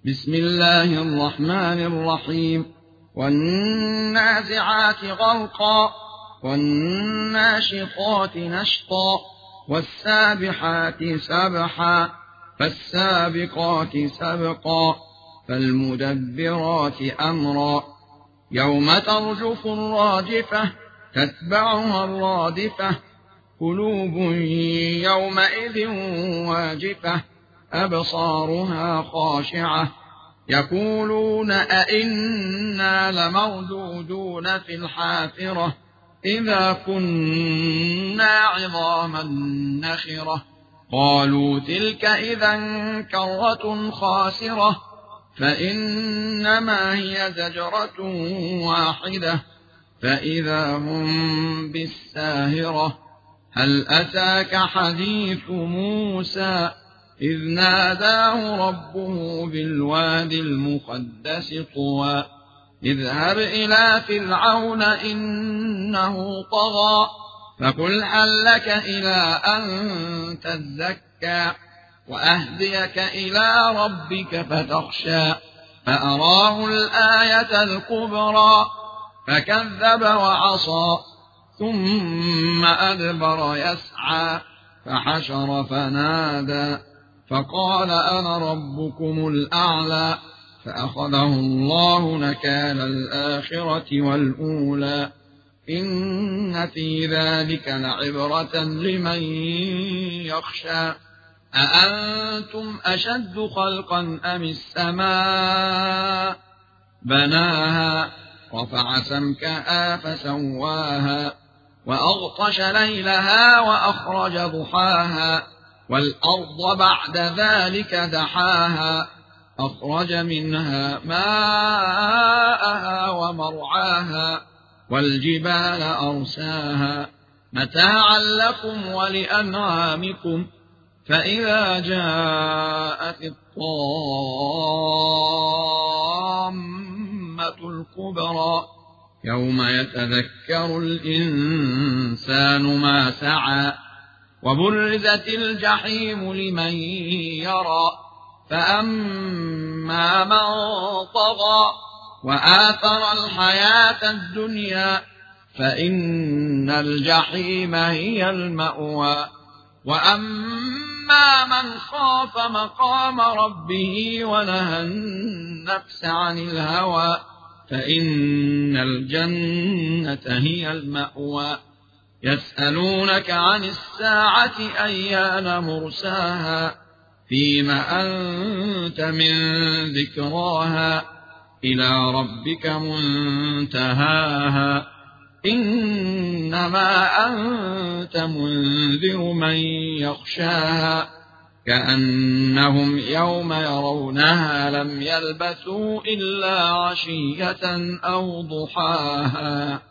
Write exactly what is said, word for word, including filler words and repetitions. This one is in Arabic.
بسم الله الرحمن الرحيم والنازعات غرقا والناشطات نشطا والسابحات سبحا فالسابقات سبقا فالمدبرات أمرا يوم ترجف الراجفة تتبعها الرادفة قلوب يومئذ واجفة أبصارها خاشعة يقولون أئنا لمردودون في الحافرة إذا كنا عظاما نخرة قالوا تلك إذا كرة خاسرة فإنما هي زجرة واحدة فإذا هم بالساهرة هل أتاك حديث موسى إذ ناداه ربه بالوادي المقدس طوى اذهب إلى فرعون إنه طغى فقل هل لك إلى أن تزكى وأهديك إلى ربك فتخشى فأراه الآية الكبرى فكذب وعصى ثم أدبر يسعى فحشر فنادى فقال أنا ربكم الأعلى فأخذه الله نكال الآخرة والأولى إن في ذلك لعبرة لمن يخشى أأنتم أشد خلقا أم السماء بناها رفع سمكها فسواها وأغطش ليلها وأخرج ضحاها والأرض بعد ذلك دحاها أخرج منها ماءها ومرعاها والجبال أرساها متاعا لكم ولأنعامكم فإذا جاءت الطامة الكبرى يوم يتذكر الإنسان ما سعى وبرزت الجحيم لمن يرى فأما من طغى وآثر الحياة الدنيا فإن الجحيم هي المأوى وأما من خاف مقام ربه ونهى النفس عن الهوى فإن الجنة هي المأوى يسألونك عن الساعة أيان مرساها فيم أنت من ذكراها إلى ربك منتهاها إنما أنت منذر من يخشاها كأنهم يوم يرونها لم يلبثوا إلا عشية أو ضحاها.